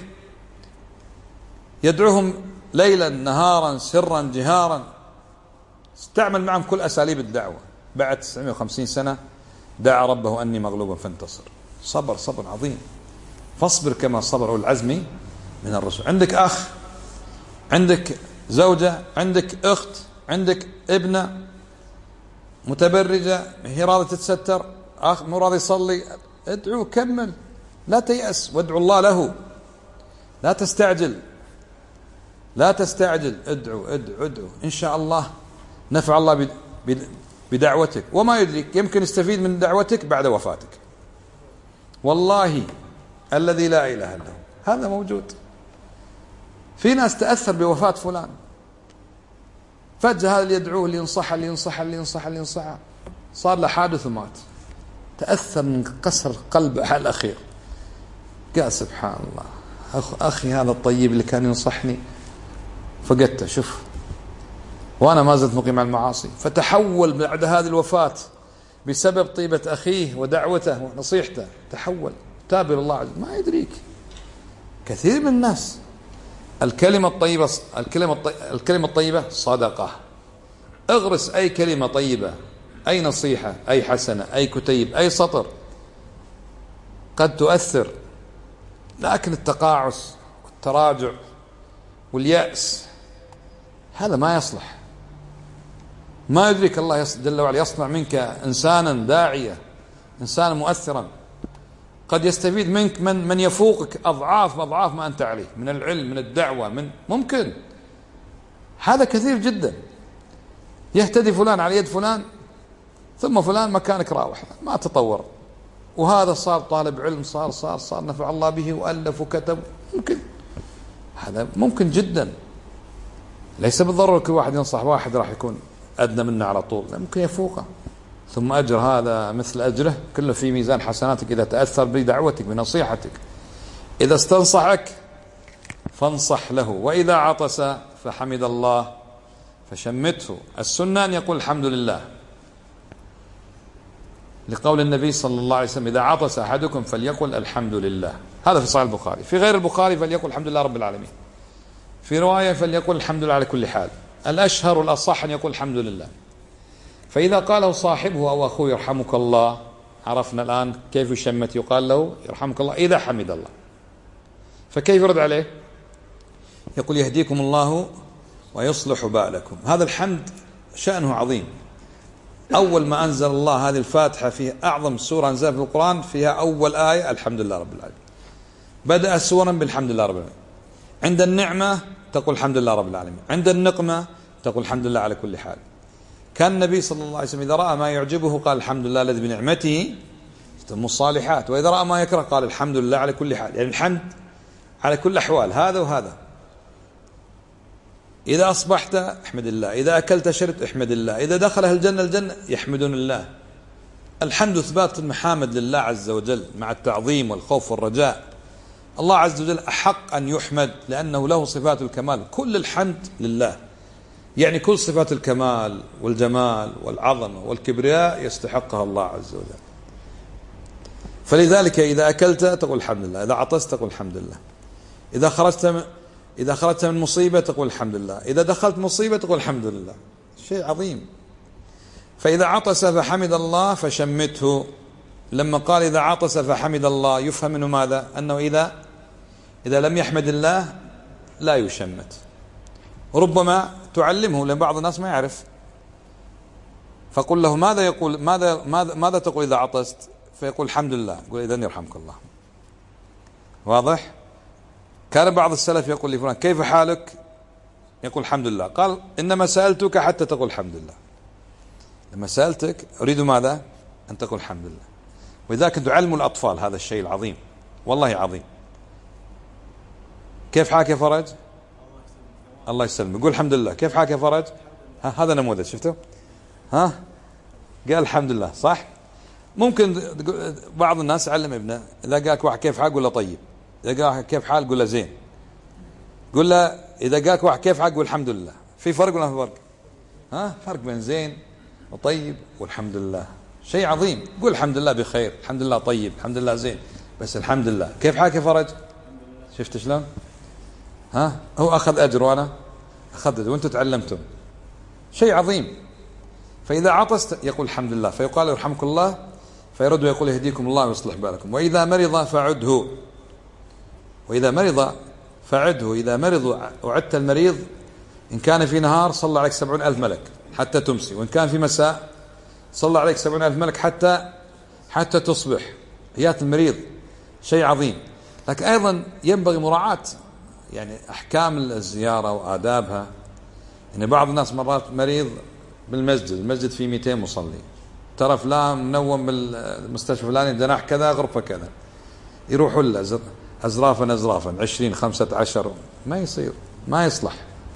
يدعوهم ليلا نهارا سرا جهارا، استعمل معهم كل أساليب الدعوة. بعد 950 سنة دعا ربه أني مغلوب فانتصر. صبر عظيم. فاصبر كما صبر أولو العزم من الرسل. عندك أخ، عندك زوجة، عندك أخت، عندك ابنة متبرجة هي راضية تتستر، أخ مو راضي يصلي، ادعو كمل، لا تيأس وادعو الله له. لا تستعجل، ادعو إن شاء الله نفع الله بدعوتك. وما يدريك يمكن يستفيد من دعوتك بعد وفاتك. والله الذي لا إله إلا هو هذا موجود. في ناس تأثر بوفاة فلان، فجأة هذا اللي يدعوه اللي ينصحه صار له حادث ومات، تأثر من قسر قلبه على الأخير. قال سبحان الله، أخي هذا الطيب اللي كان ينصحني فقدته، شوف، وأنا ما زلت مقيم على المعاصي. فتحول بعد هذه الوفاة بسبب طيبة أخيه ودعوته ونصيحته، تحول تاب إلى الله عز وجل. ما يدريك كثير من الناس. الكلمة الطيبة صدقة. اغرس أي كلمة طيبة، أي نصيحة، أي حسنة، أي كتيب، أي سطر قد تؤثر. لكن التقاعس والتراجع واليأس هذا ما يصلح. ما يدرك الله جل وعلا يصنع منك إنسانا داعية، إنسانا مؤثرا، قد يستفيد منك من يفوقك أضعاف ما أنت عليه من العلم، من الدعوة، من ممكن هذا كثير جدا. يهتدي فلان على يد فلان، ثم فلان مكانك راوح ما تطور، وهذا صار طالب علم، صار نفع الله به وألف وكتب. ممكن هذا ممكن جدا. ليس بالضرورة كل واحد ينصح واحد راح يكون أدنى منه على طول، ممكن يفوقه. ثم أجر هذا مثل أجره، كله في ميزان حسناتك إذا تأثر بدعوتك بنصيحتك. إذا استنصحك فانصح له، وإذا عطس فحمد الله فشمته. السنة أن يقول الحمد لله، لقول النبي صلى الله عليه وسلم إذا عطس أحدكم فليقل الحمد لله. هذا في صحيح البخاري. في غير البخاري فليقل الحمد لله رب العالمين. في رواية فليقل الحمد لله على كل حال. الأشهر والأصح أن يقول الحمد لله. فإذا قاله صاحبه أو أخوه يرحمك الله، عرفنا الآن كيف يشمت. يقال له يرحمك الله إذا حمد الله. فكيف يرد عليه؟ يقول يهديكم الله ويصلح بالكم. هذا الحمد شأنه عظيم. أول ما أنزل الله هذه الفاتحة، فيها أعظم سورة أنزلها في القرآن، فيها أول آية الحمد لله رب العالمين. بدأ سورا بالحمد لله رب العالمين. عند النعمة تقول الحمد لله رب العالمين، عند النقمة تقول الحمد لله على كل حال. كان النبي صلى الله عليه وسلم إذا رأى ما يعجبه قال الحمد لله الذي بنعمته تتم الصالحات، وإذا رأى ما يكره قال الحمد لله على كل حال. يعني الحمد على كل الأحوال، هذا وهذا. إذا أصبحت احمد الله، إذا أكلت شربت احمد الله، إذا دخل أهل الجنة يحمدون الله. الحمد إثبات المحامد لله عز وجل مع التعظيم والخوف والرجاء. الله عز وجل أحق أن يحمد لأنه له صفات الكمال. كل الحمد لله، يعني كل صفات الكمال والجمال والعظمة والكبرياء يستحقها الله عز وجل. فلذلك إذا أكلت تقول الحمد لله، إذا عطست تقول الحمد لله، إذا خرجت من مصيبة تقول الحمد لله، إذا دخلت مصيبة تقول الحمد لله. شيء عظيم. فإذا عطس فحمد الله فشمته. لما قال إذا عطس فحمد الله يفهم منه ماذا؟ أنه إذا لم يحمد الله لا يشمت. ربما تعلمه، لأن بعض الناس ما يعرف، فقل له ماذا يقول، ماذا تقول إذا عطست؟ فيقول الحمد لله. قل إذن يرحمك الله. واضح؟ كان بعض السلف يقول لفلان كيف حالك؟ يقول الحمد لله. قال إنما سألتك حتى تقول الحمد لله. لما سألتك أريد ماذا؟ أن تقول الحمد لله. ولذلك تعلموا الأطفال هذا الشيء العظيم، والله عظيم. كيف حالك يا فرج؟ الله يسلمك. قول الحمد لله. كيف حالك يا فرج؟ هذا نموذج، شفته؟ قال الحمد لله. صح؟ ممكن بعض الناس علم ابنه إذا قالك واحد كيف حالك قول له طيب، إذا قال كيف حالك قول له زين، قول له إذا قالك واحد كيف حالك قول الحمد لله. في فرق ولا في فرق؟ فرق بين زين وطيب والحمد لله، شيء عظيم. قول الحمد لله بخير، الحمد لله طيب، الحمد لله زين، بس الحمد لله. كيف حالك يا فرج؟ شفت شلون؟ هو أخذ أجر وأنا أخذت وأنتم تعلمتم، شيء عظيم. فإذا عطست يقول الحمد لله، فيقال يرحمك الله، فيرد ويقول يهديكم الله ويصلح بالكم. وإذا مرض فعده، وإذا مرض فعده، إذا مرض وعدت المريض، إن كان في نهار صلى عليك 70,000 ملك حتى تمسي، وإن كان في مساء صلى عليك 70,000 ملك حتى تصبح. يات المريض شيء عظيم. لكن أيضا ينبغي مراعاة يعني أحكام الزيارة وآدابها. يعني بعض الناس مرات مريض بالمسجد، المسجد فيه 200 مصلي، ترى فلان منوم بالمستشفى فلاني جناح كذا غرفة كذا، يروحوا له أزرافا 20 15، ما يصير، ما يصلح.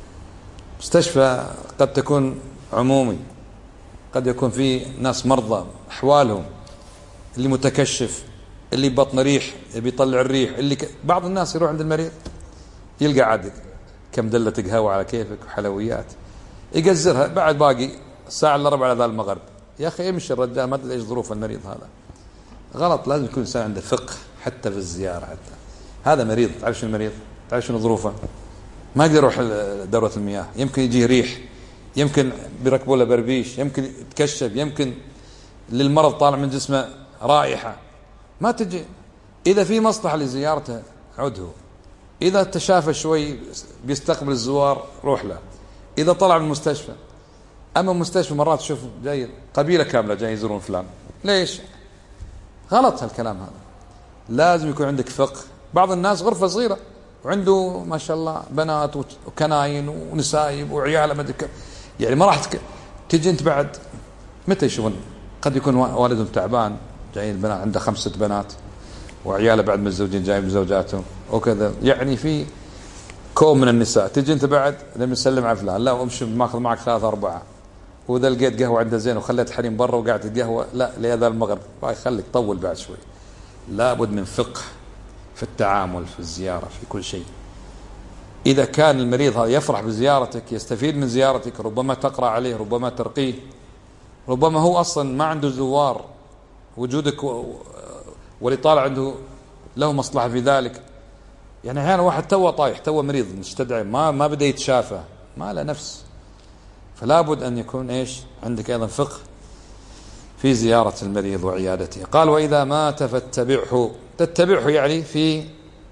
مستشفى قد تكون عمومي، قد يكون فيه ناس مرضى أحوالهم، اللي متكشف، اللي بطن ريح يبي يطلع الريح، بعض الناس يروح عند المريض يلقى عادك كم دلة قهوة على كيفك وحلويات، يقزرها بعد باقي الساعة إلا ربع على ذا المغرب. يا أخي يمشي الرجال، ما تدري إيش ظروف المريض هذا. غلط. لازم يكون إنسان عنده فقه حتى في الزيارة. حتى هذا مريض، تعرف شنو المريض، تعرف شنو ظروفه، ما يقدر يروح دورة المياه، يمكن يجيه ريح، يمكن بيركبوا له بربيش، يمكن يتكشف، يمكن للمرض طالع من جسمه رائحة، ما تجي. إذا في مصلحة لزيارته عده، إذا تشافى شوي بيستقبل الزوار روح له، إذا طلع من المستشفى. أما المستشفى مرات تشوف جاي قبيلة كاملة جاي يزورون فلان، ليش؟ غلط هالكلام هذا. لازم يكون عندك فقه. بعض الناس غرفة صغيرة وعنده ما شاء الله بنات وكناين ونسايب وعيال، يعني ما راح تجي أنت بعد متى يشوفون؟ قد يكون والدهم تعبان، جايين البنات عنده 5 بنات وعياله بعد متزوجين جايين بزوجاتهم وكذا، يعني في كوم من النساء. تجي أنت بعد لما تسلم على فلان، لا وامشي ماخذ معك 3 4، وإذا لقيت قهوة عنده زين وخليت حريم برا وقاعد القهوة، لا لهذا المغرب خليك طول بعد شوي. لابد من فقه في التعامل في الزيارة في كل شيء. إذا كان المريض هذا يفرح بزيارتك، يستفيد من زيارتك، ربما تقرأ عليه، ربما ترقيه، ربما هو أصلا ما عنده زوار، وجودك واللي طالع عنده له مصلحة في ذلك. يعني أحيانا واحد توه طايح، توه مريض مستدعي، ما بدأ يتشافى، ما له نفس. فلا بد أن يكون إيش عندك أيضا فقه في زيارة المريض وعيادته. قال وإذا مات فاتبعه، تتبعه يعني في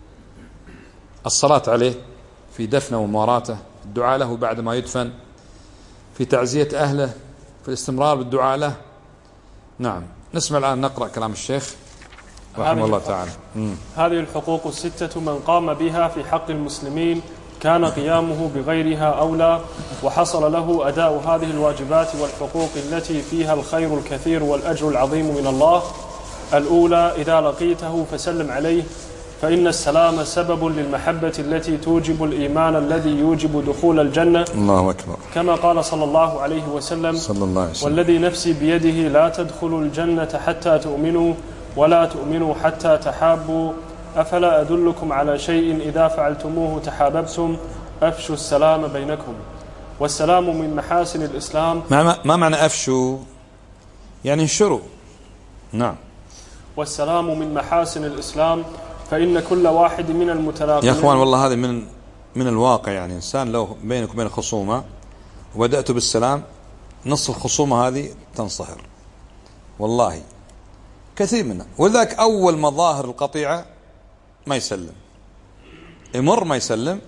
الصلاة عليه، في دفنه ومواراته، الدعاء له بعد ما يدفن، في تعزية أهله، في الاستمرار بالدعاء له. نعم. نسمع الآن نقرأ كلام الشيخ رحمه الله تعالى. هذه الحقوق الستة من قام بها في حق المسلمين كان قيامه بغيرها أولى، وحصل له أداء هذه الواجبات والحقوق التي فيها الخير الكثير والأجر العظيم من الله. الأولى إذا لقيته فسلم عليه، فإن السلام سبب للمحبة التي توجب الإيمان الذي يوجب دخول الجنة. الله أكبر. كما قال صلى الله عليه وسلم والذي نفسي بيده لا تدخلوا الجنة حتى تؤمنوا ولا تؤمنوا حتى تحابوا، أفلا أدلكم على شيء إذا فعلتموه تحاببتم، أفشوا السلام بينكم. والسلام من محاسن الإسلام. ما معنى أفشوا؟ يعني انشروا. نعم. والسلام من محاسن الإسلام، فإن كل واحد من المتلاقين. يا أخوان والله هذا من الواقع. يعني إنسان لو بينك وبين خصومة وبدأت بالسلام، نص الخصومة هذه تنصهر والله كثير منها. وذاك أول مظاهر القطيعة ما يسلم، يمر ما يسلم،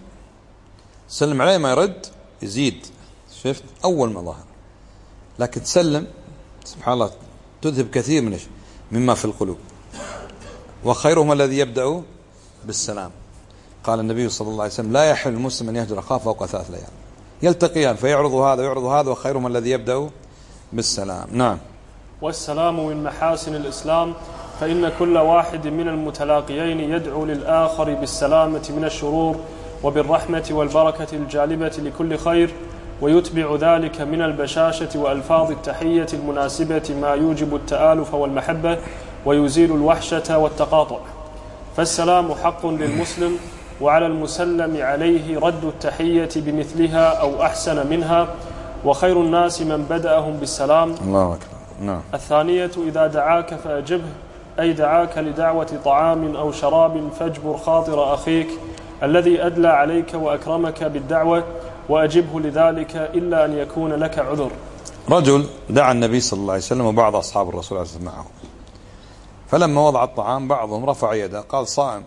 سلم عليه ما يرد، يزيد. شفت أول مظاهر. لكن تسلم سبحان الله تذهب كثير مما في القلوب. وخيرهم الذي يبدأ بالسلام. قال النبي صلى الله عليه وسلم لا يحل المسلم أن يهجر أخاه فوق 3 ليال، يلتقيان فيعرض هذا ويعرض هذا، وخيرهم الذي يبدأ بالسلام. نعم. والسلام من محاسن الإسلام، فإن كل واحد من المتلاقيين يدعو للآخر بالسلامة من الشرور وبالرحمة والبركة الجالبة لكل خير، ويتبع ذلك من البشاشة وألفاظ التحية المناسبة ما يوجب التآلف والمحبة ويزيل الوحشة والتقاطع. فالسلام حق للمسلم، وعلى المسلم عليه رد التحية بمثلها أو أحسن منها، وخير الناس من بدأهم بالسلام. الله أكبر. نعم. الثانية إذا دعاك فأجبه، أي دعاك لدعوة طعام أو شراب فاجبر خاطر أخيك الذي أدلى عليك وأكرمك بالدعوة، وأجبه لذلك إلا أن يكون لك عذر. رجل دعا النبي صلى الله عليه وسلم وبعض أصحاب الرسول عليه الصلاة والسلام معه، فلما وضع الطعام بعضهم رفع يده قال صائم،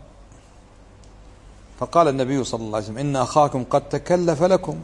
فقال النبي صلى الله عليه وسلم إن أخاكم قد تكلف لكم،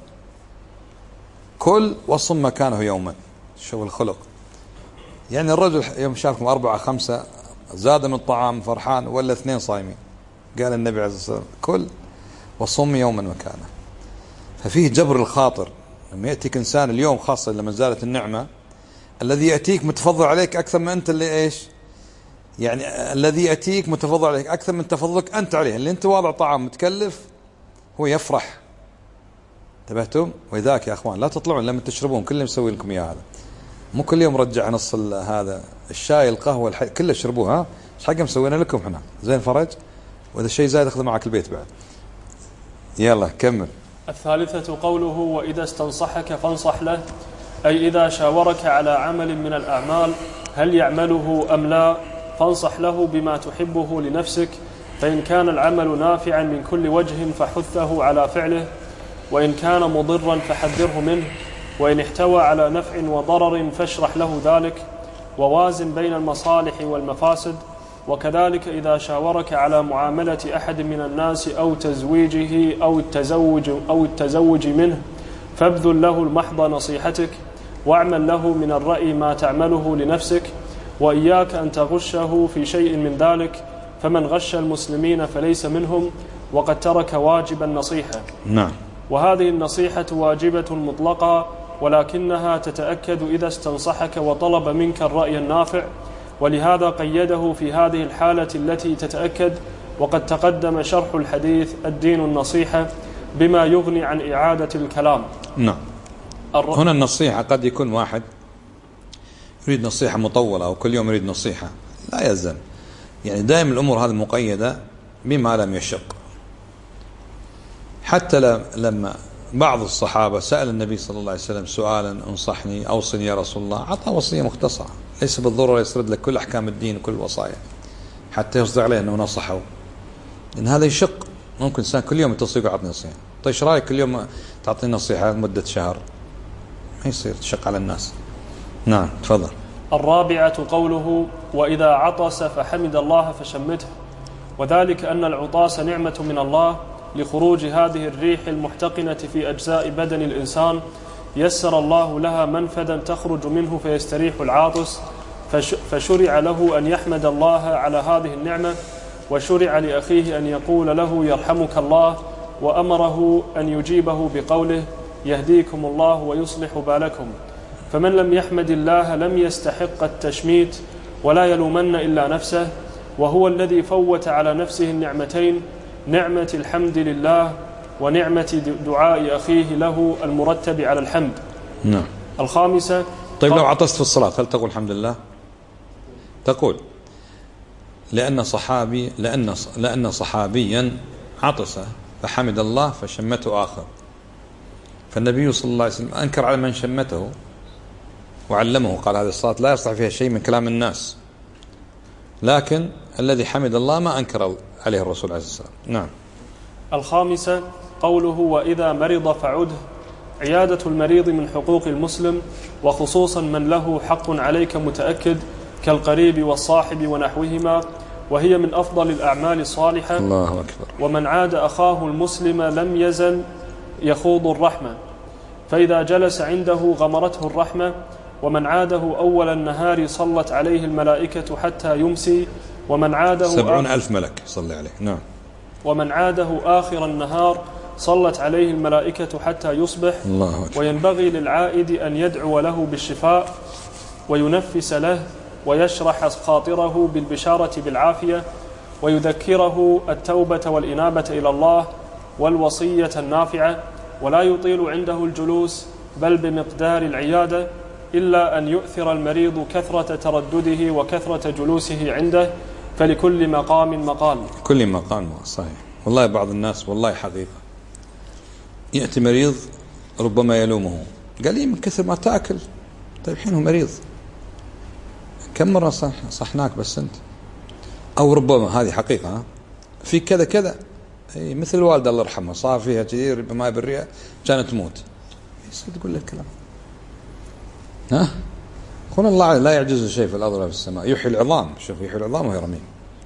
كل وصم مكانه يوما. شو الخلق يعني؟ الرجل يوم شاركم 4 5 زاد من الطعام فرحان، ولا 2 صايمين؟ قال النبي عليه الصلاة والسلام كل وصم يوما مكانه. ففيه جبر الخاطر. لما يأتيك إنسان اليوم خاصة لما زالت النعمة، الذي يأتيك متفضل عليك أكثر من أنت اللي إيش يعني، الذي يأتيك متفضل عليك أكثر من تفضلك أنت عليه. اللي أنت واضع طعام متكلف هو يفرح. انتبهتم؟ وذاك يا أخوان لا تطلعون لما تشربون، كل مسوي لكم إياه هذا، مو كل يوم رجع نص هذا الشاي القهوة كله اشربوه. ها ايش حق مسوينا لكم احنا زين فرج، وإذا الشيء زايد اخذه معك البيت بعد. يلا كمل. الثالثة قوله وإذا استنصحك فانصح له، أي إذا شاورك على عمل من الأعمال هل يعمله أم لا فانصح له بما تحبه لنفسك، فإن كان العمل نافعا من كل وجه فحثه على فعله، وإن كان مضرا فحذره منه، وإن احتوى على نفع وضرر فاشرح له ذلك، ووازن بين المصالح والمفاسد. وكذلك إذا شاورك على معاملة أحد من الناس أو تزويجه أو التزوج منه فابذل له المحض نصيحتك، واعمل له من الرأي ما تعمله لنفسك، وإياك أن تغشه في شيء من ذلك، فمن غش المسلمين فليس منهم، وقد ترك واجب النصيحة. نعم. وهذه النصيحة واجبة مطلقة، ولكنها تتأكد إذا استنصحك وطلب منك الرأي النافع، ولهذا قيده في هذه الحالة التي تتأكد. وقد تقدم شرح الحديث الدين النصيحة بما يغني عن إعادة الكلام. نعم. هنا النصيحة قد يكون واحد يريد نصيحة مطولة أو كل يوم يريد نصيحة، لا يلزم يعني دائما الأمور هذه مقيدة بما لم يشق. حتى لما بعض الصحابة سأل النبي صلى الله عليه وسلم سؤالا انصحني أوصني يا رسول الله، أعطى وصية مختصرة، ليس بالضرورة يسرد لك كل أحكام الدين وكل الوصايا حتى يصدق عليه أنه نصحه، لأن هذا يشق. ممكن إنسان كل يوم يتصل يعطي نصيحة، طيب إيش رأيك كل يوم تعطيني نصيحة مدة شهر؟ ما يصير، تشق على الناس. نعم تفضل. الرابعة قوله وإذا عطس فحمد الله فشمته، وذلك أن العطاس نعمة من الله لخروج هذه الريح المحتقنة في أجزاء بدن الإنسان، يسر الله لها منفذا تخرج منه فيستريح العاطس، فشرع له أن يحمد الله على هذه النعمة، وشرع لأخيه أن يقول له يرحمك الله، وأمره أن يجيبه بقوله يهديكم الله ويصلح بالكم. فمن لم يحمد الله لم يستحق التشميت، ولا يلومن إلا نفسه، وهو الذي فوت على نفسه النعمتين، نعمة الحمد لله ونعمة دعاء أخيه له المرتب على الحمد. نعم. الخامسة طيب لو عطست في الصلاة هل تقول الحمد لله؟ تقول لأن صحابيا عطس فحمد الله فشمته آخر، فالنبي صلى الله عليه وسلم أنكر على من شمته وعلمه، قال هذه الصلاة لا يصلح فيها شيء من كلام الناس، لكن الذي حمد الله ما أنكر عليه الرسول عليه الصلاة والسلام. نعم. الخامسة قوله وإذا مرض فعده، عيادة المريض من حقوق المسلم، وخصوصا من له حق عليك متأكد كالقريب والصاحب ونحوهما، وهي من أفضل الأعمال الصالحة. الله أكبر. ومن عاد أخاه المسلم لم يزل يخوض الرحمة، فإذا جلس عنده غمرته الرحمة، ومن عاده أول النهار صلت عليه الملائكة حتى يمسي، ومن عاده 70,000 ملك صلى عليه. نعم. ومن عاده آخر النهار صلت عليه الملائكة حتى يصبح. الله أكبر. وينبغي للعائد أن يدعو له بالشفاء وينفس له ويشرح خاطره بالبشارة بالعافية، ويذكره التوبة والإنابة إلى الله والوصية النافعة، ولا يطيل عنده الجلوس بل بمقدار العيادة، إلا أن يؤثر المريض كثرة تردده وكثرة جلوسه عنده، فلكل مقام مقال. كل مقام صحيح. والله بعض الناس والله حقيقة يأتي مريض ربما يلومه، قال لي من كثر ما تأكل. طيب حين هو مريض كم مرة صحناك بس أنت، أو ربما هذه حقيقة في كذا كذا، مثل الوالدة الله يرحمها صار فيها كثير ربما بالرئة كانت تموت، تقول لك كلام. قل الله لا يعجز شيء في الأرض ولا في السماء، يحيي العظام. شوف يحيي العظام وهي رميم.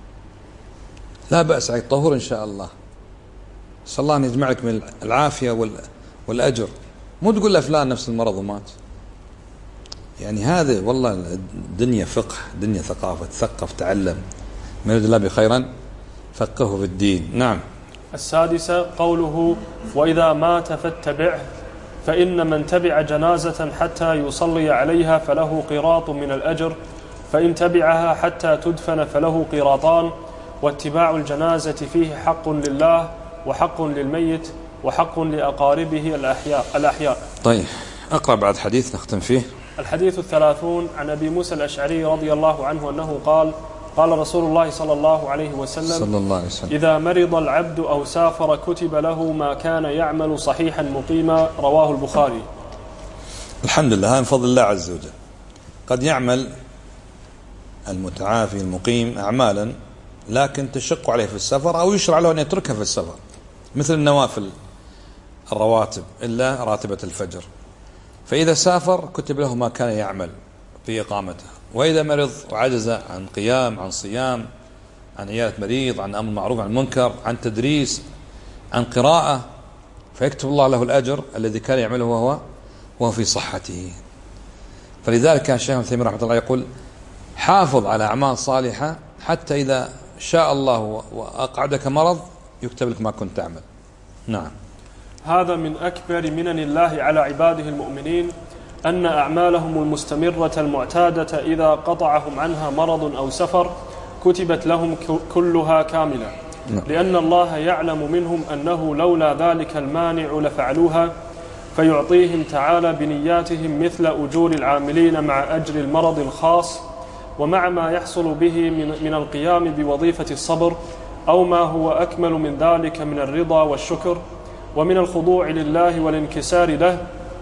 لا بأس عليك طهور إن شاء الله. صلى الله أن يجمعك من العافية والأجر. مو تقول له فلان نفس المرض ومات. يعني هذا والله الدنيا فقه، دنيا ثقافة، تثقف تعلم، من يريد الله بخيرا فقهه في الدين. نعم. السادسة قوله وإذا مات فاتبعه، فإن من تبع جنازة حتى يصلي عليها فله قيراط من الأجر، فإن تبعها حتى تدفن فله قيراطان. واتباع الجنازة فيه حق لله وحق للميت وحق لأقاربه الأحياء. طيب أقرأ بعد حديث نختم فيه. الحديث 30 عن أبي موسى الأشعري رضي الله عنه أنه قال قال رسول الله صلى الله عليه وسلم إذا مرض العبد أو سافر كتب له ما كان يعمل صحيحا مقيما. رواه البخاري. الحمد لله، هذا من فضل الله عز وجل. قد يعمل المتعافي المقيم أعمالا لكن تشق عليه في السفر، أو يشرع له أن يتركها في السفر، مثل النوافل الرواتب إلا راتبة الفجر. فإذا سافر كتب له ما كان يعمل في إقامته. وإذا مرض وعجز عن قيام، عن صيام، عن عيادة مريض، عن أمر معروف، عن منكر، عن تدريس، عن قراءة، فيكتب الله له الأجر الذي كان يعمله وهو في صحته. فلذلك كان الشيخ ابن تيمية رحمه الله يقول حافظ على أعمال صالحة حتى إذا شاء الله وأقعدك مرض يكتب لك ما كنت تعمل. نعم. هذا من أكبر منن الله على عباده المؤمنين، أن أعمالهم المستمرة المعتادة إذا قطعهم عنها مرض أو سفر كتبت لهم كلها كاملة، لأن الله يعلم منهم أنه لولا ذلك المانع لفعلوها، فيعطيهم تعالى بنياتهم مثل أجور العاملين مع أجر المرض الخاص، ومع ما يحصل به من القيام بوظيفة الصبر، أو ما هو أكمل من ذلك من الرضا والشكر، ومن الخضوع لله والانكسار له،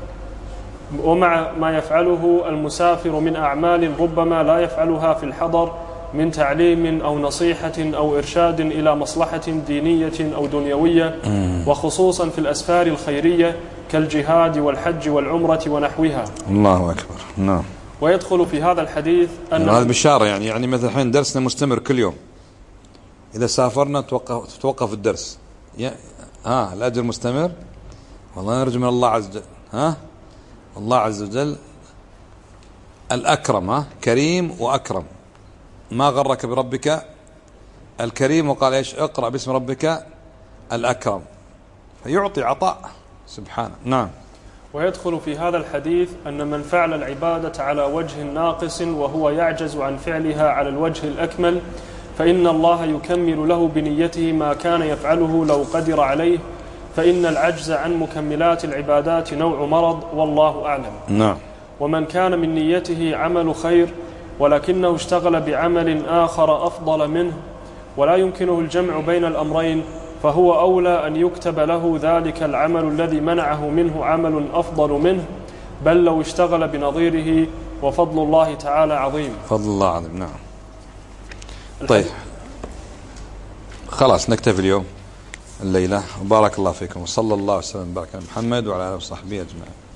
ومع ما يفعله المسافر من أعمال ربما لا يفعلها في الحضر من تعليم أو نصيحة أو إرشاد إلى مصلحة دينية أو دنيوية، وخصوصا في الأسفار الخيرية كالجهاد والحج والعمرة ونحوها. الله أكبر. نعم. ويدخل في هذا الحديث أن هذا بشارة، يعني مثل الحين درسنا مستمر كل يوم، إذا سافرنا توقف الدرس، الأجر مستمر. والله نرجو من الله عز وجل الله عز وجل الأكرم، كريم وأكرم. ما غرك بربك الكريم، وقال إيش؟ اقرأ باسم ربك الأكرم، فيعطي عطاء سبحانه. نعم. ويدخل في هذا الحديث أن من فعل العبادة على وجه ناقص وهو يعجز عن فعلها على الوجه الأكمل، فإن الله يكمل له بنيته ما كان يفعله لو قدر عليه، فإن العجز عن مكملات العبادات نوع مرض، والله أعلم. نعم. ومن كان من نيته عمل خير ولكنه اشتغل بعمل آخر أفضل منه ولا يمكنه الجمع بين الأمرين، فهو أولى أن يكتب له ذلك العمل الذي منعه منه عمل أفضل منه، بل لو اشتغل بنظيره، وفضل الله تعالى عظيم. فضل الله عظيم. نعم. طيب خلاص نكتفي اليوم الليلة، وبارك الله فيكم، وصلى الله وسلم وبارك على محمد وعلى آله وصحبه أجمعين.